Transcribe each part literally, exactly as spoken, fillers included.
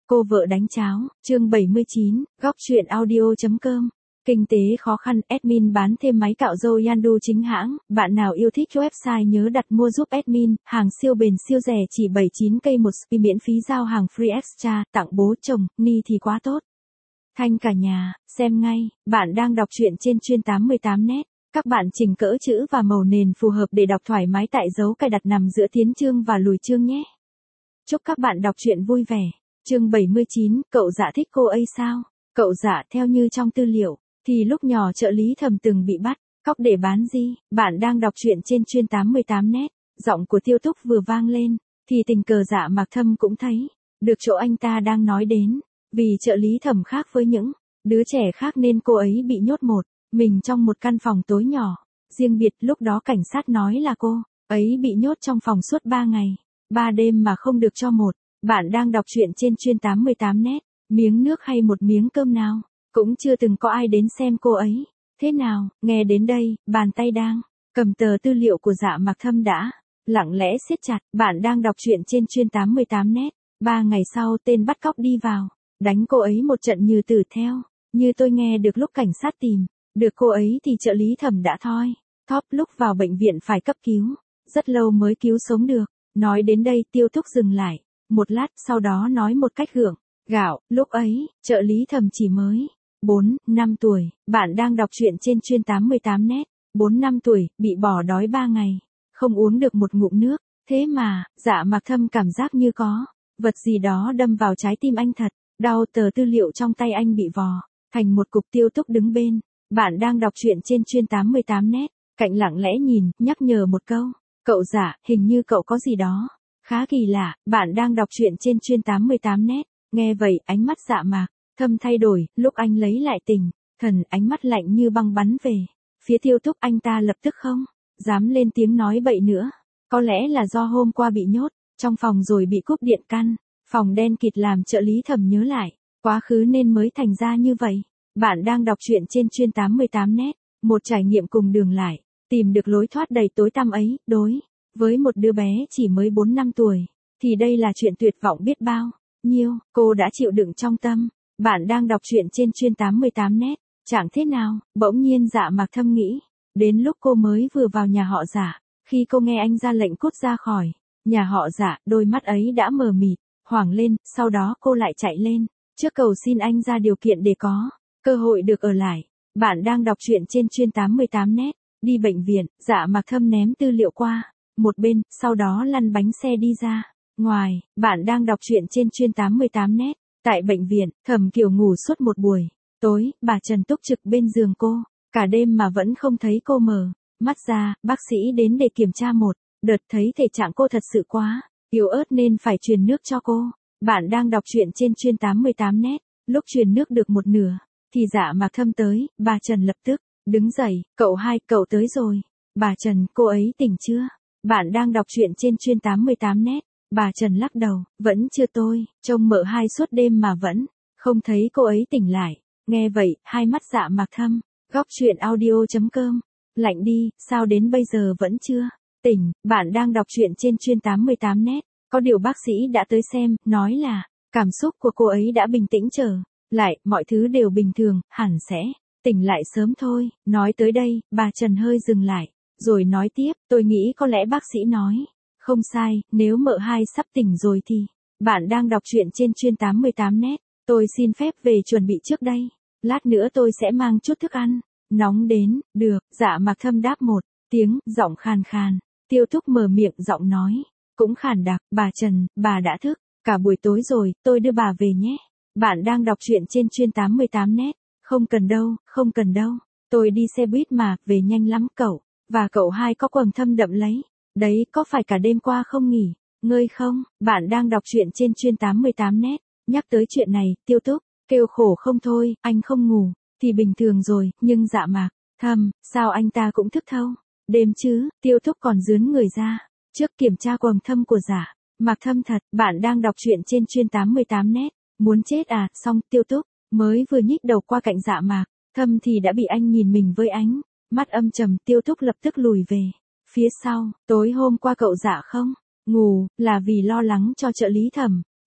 Cô vợ đánh cháo, chương bảy mươi chín, góc chuyện audio.com. Kinh tế khó khăn, admin bán thêm máy cạo râu Yandu chính hãng, bạn nào yêu thích website nhớ đặt mua giúp admin, hàng siêu bền siêu rẻ chỉ bảy mươi chín k một spi miễn phí giao hàng free extra, tặng bố chồng, ni thì quá tốt. Thanh cả nhà, xem ngay, bạn đang đọc truyện trên chuyên tám mươi tám net. Các bạn chỉnh cỡ chữ và màu nền phù hợp để đọc thoải mái tại dấu cài đặt nằm giữa tiến chương và lùi chương nhé. Chúc các bạn đọc truyện vui vẻ. Chương bảy mươi chín, cậu Dạ thích cô ấy sao? Cậu Dạ theo như trong tư liệu, thì lúc nhỏ trợ lý Thầm từng bị bắt, cóc để bán gì? Bạn đang đọc truyện trên chuyên tám mươi tám net, giọng của Tiêu Túc vừa vang lên, thì tình cờ Dạ Mạc Thâm cũng thấy, được chỗ anh ta đang nói đến, vì trợ lý Thầm khác với những đứa trẻ khác nên cô ấy bị nhốt một mình trong một căn phòng tối nhỏ, riêng biệt. Lúc đó cảnh sát nói là cô ấy bị nhốt trong phòng suốt ba ngày, ba đêm mà không được cho một. Bạn đang đọc truyện trên chuyên tám mươi tám net, miếng nước hay một miếng cơm nào, cũng chưa từng có ai đến xem cô ấy. Thế nào, nghe đến đây, bàn tay đang cầm tờ tư liệu của Dạ Mạc Thâm đã lặng lẽ siết chặt. Bạn đang đọc truyện trên chuyên tám mươi tám net. Ba ngày sau tên bắt cóc đi vào, đánh cô ấy một trận như tử theo. Như tôi nghe được lúc cảnh sát tìm được cô ấy thì trợ lý Thầm đã thoi thóp lúc vào bệnh viện phải cấp cứu, rất lâu mới cứu sống được. Nói đến đây Tiêu Túc dừng lại một lát, sau đó nói một cách gượng gạo, lúc ấy, trợ lý Thầm chỉ mới bốn, năm tuổi. Bạn đang đọc truyện trên chuyên tám mươi tám net. bốn năm tuổi, bị bỏ đói ba ngày, không uống được một ngụm nước. Thế mà, Dạ Mạc Thâm cảm giác như có vật gì đó đâm vào trái tim anh thật. Đau, tờ tư liệu trong tay anh bị vò thành một cục. Tiêu Túc đứng bên. Bạn đang đọc truyện trên chuyên tám mươi tám net. Cạnh lặng lẽ nhìn, nhắc nhở một câu. Cậu Dạ, hình như cậu có gì đó khá kỳ lạ. Bạn đang đọc truyện trên chuyên tám mươi tám net. Nghe vậy, ánh mắt Dạ Mạc Thâm thay đổi, lúc anh lấy lại tình thần, ánh mắt lạnh như băng bắn về phía Tiêu Túc. Anh ta lập tức không dám lên tiếng nói bậy nữa. Có lẽ là do hôm qua bị nhốt trong phòng rồi bị cúp điện căn phòng đen kịt làm trợ lý Thầm nhớ lại quá khứ nên mới thành ra như vậy. Bạn đang đọc truyện trên chuyên tám mươi tám net. Một trải nghiệm cùng đường lại, tìm được lối thoát đầy tối tăm ấy, đối với một đứa bé chỉ mới bốn năm tuổi, thì đây là chuyện tuyệt vọng biết bao nhiêu. Cô đã chịu đựng trong tâm. Bạn đang đọc truyện trên chuyên tám mươi tám net. Chẳng thế nào, bỗng nhiên Dạ Mạc Thâm nghĩ đến lúc cô mới vừa vào nhà họ Dạ, khi cô nghe anh ra lệnh cút ra khỏi nhà họ Dạ, đôi mắt ấy đã mờ mịt, hoảng lên. Sau đó cô lại chạy lên trước cầu xin anh ra điều kiện để có cơ hội được ở lại. Bạn đang đọc truyện trên chuyên tám mươi tám net. Đi bệnh viện, Dạ Mạc Thâm ném tư liệu qua một bên, sau đó lăn bánh xe đi ra ngoài. Bạn đang đọc truyện trên chuyên tám mươi tám net. Tại bệnh viện, Thẩm Kiều ngủ suốt một buổi tối, bà Trần túc trực bên giường cô cả đêm mà vẫn không thấy cô mở mắt ra. Bác sĩ đến để kiểm tra một đợt, thấy thể trạng cô thật sự quá yếu ớt nên phải truyền nước cho cô. Bạn đang đọc truyện trên chuyên tám mươi tám net. Lúc truyền nước được một nửa thì Dạ Mạc Thâm tới. Bà Trần lập tức đứng dậy. Cậu hai, cậu tới rồi. Bà Trần, cô ấy tỉnh chưa? Bạn đang đọc truyện trên chuyên tám mươi tám net. Bà Trần lắc đầu, vẫn chưa, tôi trông mợ hai suốt đêm mà vẫn không thấy cô ấy tỉnh lại. Nghe vậy, hai mắt Dạ Mạc Thâm, góc chuyện audio.com, lạnh đi. Sao đến bây giờ vẫn chưa tỉnh? Bạn đang đọc truyện trên chuyên tám mươi tám net. Có điều bác sĩ đã tới xem, nói là cảm xúc của cô ấy đã bình tĩnh trở lại, mọi thứ đều bình thường, hẳn sẽ tỉnh lại sớm thôi. Nói tới đây, bà Trần hơi dừng lại, rồi nói tiếp, tôi nghĩ có lẽ bác sĩ nói không sai, nếu mợ hai sắp tỉnh rồi thì. Bạn đang đọc truyện trên chuyên tám mươi tám net. Tôi xin phép về chuẩn bị trước đây. Lát nữa tôi sẽ mang chút thức ăn nóng đến. Được, Dạ Mạc Thâm đáp một tiếng, giọng khàn khàn. Tiêu Túc mở miệng, giọng nói cũng khàn đặc. Bà Trần, bà đã thức cả buổi tối rồi, tôi đưa bà về nhé. Bạn đang đọc truyện trên chuyên tám mươi tám net. Không cần đâu, không cần đâu. Tôi đi xe buýt mà, về nhanh lắm. Cậu và cậu hai có quầng thâm đậm lấy đấy, có phải cả đêm qua không nghỉ ngơi không? Bạn đang đọc truyện trên chuyên tám mươi tám net. Nhắc tới chuyện này, Tiêu Túc kêu khổ không thôi. Anh không ngủ thì bình thường rồi, nhưng Dạ Mạc Thâm, sao anh ta cũng thức thâu đêm chứ? Tiêu Túc còn rướn người ra trước kiểm tra quầng thâm của Dạ Mạc Thâm thật. Bạn đang đọc truyện trên chuyên tám mươi tám net. Muốn chết à? Xong, Tiêu Túc mới vừa nhích đầu qua cạnh Dạ Mạc Thâm thì đã bị anh nhìn mình với ánh mắt âm trầm. Tiêu Túc lập tức lùi về phía sau. Tối hôm qua cậu Dạ không ngủ là vì lo lắng cho trợ lý Thẩm.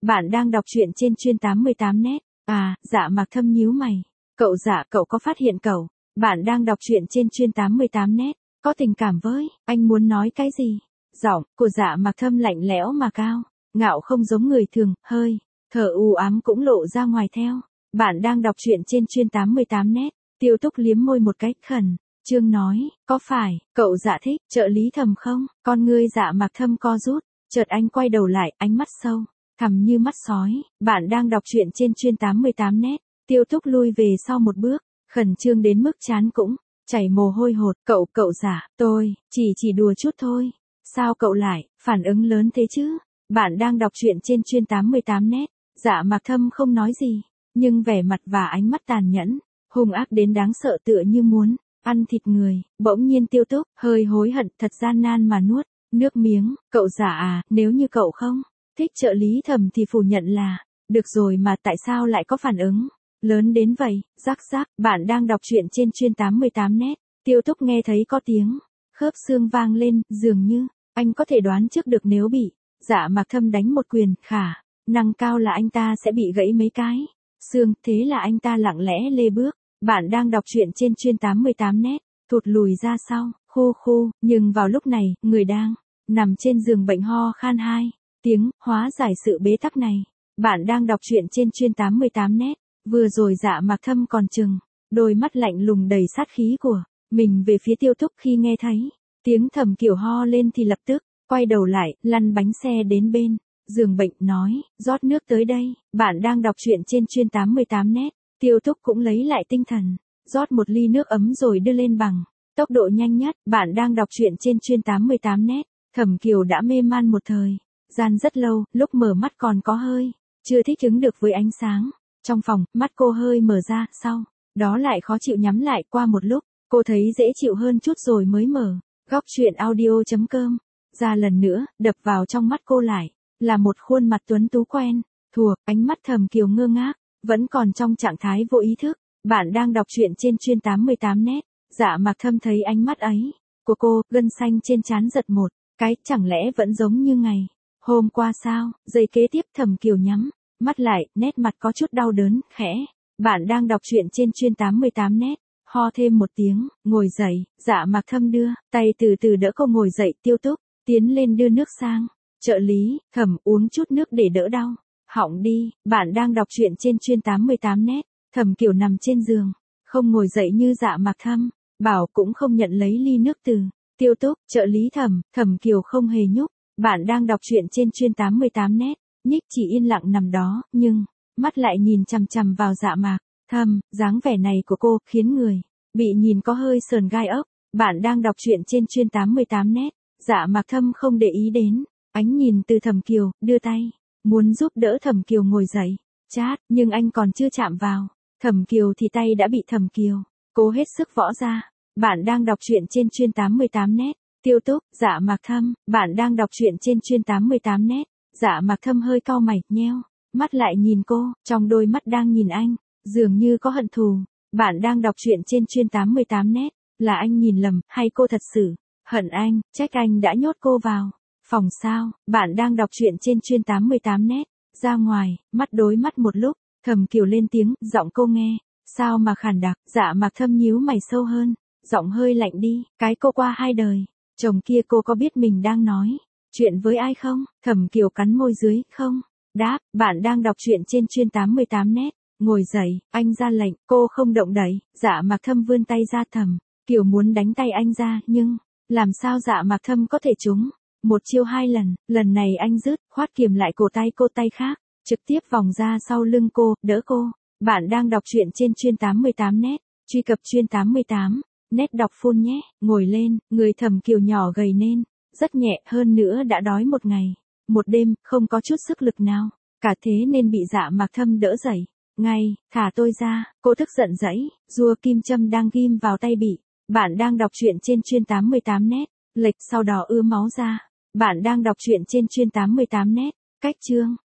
Bạn đang đọc truyện trên chuyên tám mươi tám net. À, Dạ Mạc Thâm nhíu mày. Cậu Dạ, cậu có phát hiện cậu, bạn đang đọc truyện trên chuyên tám mươi tám net, có tình cảm với, anh muốn nói cái gì? Giọng của Dạ Mạc Thâm lạnh lẽo mà cao, ngạo không giống người thường, hơi thở u ám cũng lộ ra ngoài theo. Bạn đang đọc truyện trên chuyên tám mươi tám net. Tiêu Túc liếm môi một cách khẩn trương nói, có phải cậu Dạ thích trợ lý Thầm không? Con ngươi Dạ Mạc Thâm co rút, chợt anh quay đầu lại, ánh mắt sâu thẳm như mắt sói. Bạn đang đọc truyện trên chuyên tám mươi tám net. Tiêu Túc lui về sau một bước, khẩn trương đến mức trán cũng chảy mồ hôi hột. Cậu, cậu Dạ, tôi chỉ chỉ đùa chút thôi. Sao cậu lại phản ứng lớn thế chứ? Bạn đang đọc truyện trên chuyên tám mươi tám net. Dạ Mạc Thâm không nói gì, nhưng vẻ mặt và ánh mắt tàn nhẫn, hung ác đến đáng sợ tựa như muốn ăn thịt người. Bỗng nhiên Tiêu Túc hơi hối hận, thật gian nan mà nuốt nước miếng. Cậu Dạ à, nếu như cậu không thích trợ lý Thầm thì phủ nhận là được rồi mà, tại sao lại có phản ứng lớn đến vậy? Rắc rắc. Bạn đang đọc truyện trên chuyên tám mươi tám net. Tiêu Túc nghe thấy có tiếng khớp xương vang lên, dường như anh có thể đoán trước được nếu bị Dạ Mạc Thâm đánh một quyền, khả năng cao là anh ta sẽ bị gãy mấy cái xương. Thế là anh ta lặng lẽ lê bước. Bạn đang đọc truyện trên chuyên tám mươi tám net, thụt lùi ra sau, khu khu. Nhưng vào lúc này, người đang nằm trên giường bệnh ho khan hai tiếng, hóa giải sự bế tắc này. Bạn đang đọc truyện trên chuyên tám mươi tám net. Vừa rồi Dạ Mạc Thâm còn chừng đôi mắt lạnh lùng đầy sát khí của mình về phía Tiêu Túc, khi nghe thấy tiếng Thầm Kiều ho lên thì lập tức quay đầu lại, lăn bánh xe đến bên giường bệnh, nói, rót nước tới đây. Bạn đang đọc truyện trên chuyên tám mươi tám net. Tiêu Túc cũng lấy lại tinh thần, rót một ly nước ấm rồi đưa lên bằng tốc độ nhanh nhất. Bạn đang đọc truyện trên chuyên tám mươi tám net. Thẩm Kiều đã mê man một thời gian rất lâu, lúc mở mắt còn có hơi chưa thích ứng được với ánh sáng trong phòng, mắt cô hơi mở ra, sau đó lại khó chịu nhắm lại. Qua một lúc, cô thấy dễ chịu hơn chút rồi mới mở góc truyện audio chấm com ra lần nữa. Đập vào trong mắt cô lại là một khuôn mặt tuấn tú quen thuộc. Ánh mắt Thẩm Kiều ngơ ngác, vẫn còn trong trạng thái vô ý thức. Bạn đang đọc truyện trên chuyên tám mươi tám net. Dạ Mạc Thâm thấy ánh mắt ấy của cô, gân xanh trên trán giật một cái, chẳng lẽ vẫn giống như ngày hôm qua sao? Giây kế tiếp Thẩm Kiều nhắm mắt lại, nét mặt có chút đau đớn, khẽ. Bạn đang đọc truyện trên chuyên tám mươi tám net. Ho thêm một tiếng, ngồi dậy. Dạ Mạc Thâm đưa tay từ từ đỡ cô ngồi dậy. Tiêu Túc tiến lên đưa nước sang. Trợ lý Thẩm, uống chút nước để đỡ đau họng đi. Bạn đang đọc truyện trên chuyên tám mươi tám net. Thẩm Kiều nằm trên giường, không ngồi dậy như Dạ Mạc Thâm bảo, cũng không nhận lấy ly nước từ Tiêu Túc. Trợ lý Thẩm, Thẩm Kiều không hề nhúc. Bạn đang đọc truyện trên chuyên tám mươi tám net. Nhích chỉ yên lặng nằm đó, nhưng mắt lại nhìn chằm chằm vào Dạ Mạc Thâm. Dáng vẻ này của cô khiến người bị nhìn có hơi sờn gai ốc. Bạn đang đọc truyện trên chuyên tám mươi tám net. Dạ Mạc Thâm không để ý đến ánh nhìn từ Thẩm Kiều, đưa tay muốn giúp đỡ Thẩm Kiều ngồi dậy. Chát, nhưng anh còn chưa chạm vào Thẩm Kiều thì tay đã bị Thẩm Kiều cố hết sức võ ra. Bạn đang đọc truyện trên chuyên tám mươi tám net. Tiêu Túc, Dạ Mạc Thâm. Bạn đang đọc truyện trên chuyên tám mươi tám net. Dạ Mạc Thâm hơi cau mày, nheo mắt lại nhìn cô, trong đôi mắt đang nhìn anh dường như có hận thù. Bạn đang đọc truyện trên chuyên tám mươi tám net. Là anh nhìn lầm, hay cô thật sự hận anh, trách anh đã nhốt cô vào phòng sao? Bạn đang đọc truyện trên chuyên tám mươi tám net. Ra ngoài, mắt đối mắt một lúc, Thẩm Kiều lên tiếng, giọng cô nghe sao mà khàn đặc. Dạ Mạc Thâm nhíu mày sâu hơn, giọng hơi lạnh đi. Cái cô qua hai đời chồng kia, cô có biết mình đang nói chuyện với ai không? Thẩm Kiều cắn môi dưới, không đáp. Bạn đang đọc truyện trên chuyên tám mươi tám net. Ngồi dậy, anh ra lệnh. Cô không động đậy. Dạ Mạc Thâm vươn tay ra. Thẩm Kiều muốn đánh tay anh ra, nhưng làm sao Dạ Mạc Thâm có thể trúng một chiêu hai lần. Lần này anh dứt khoát kiềm lại cổ tay cô, tay khác trực tiếp vòng ra sau lưng cô, đỡ cô. Bạn đang đọc truyện trên chuyên tám mươi tám net. Truy cập chuyên tám mươi tám net đọc full nhé. Ngồi lên, người Thẩm Kiều nhỏ gầy nên rất nhẹ, hơn nữa đã đói một ngày một đêm, không có chút sức lực nào cả, thế nên bị Dạ Mạc Thâm đỡ dậy. Ngay, thả tôi ra. Cô tức giận dãy rua kim châm đang ghim vào tay bị. Bạn đang đọc truyện trên chuyên tám mươi tám net. Lệch sau đó ưa máu ra. Bạn đang đọc truyện trên chuyên tám mươi tám net. Cách chương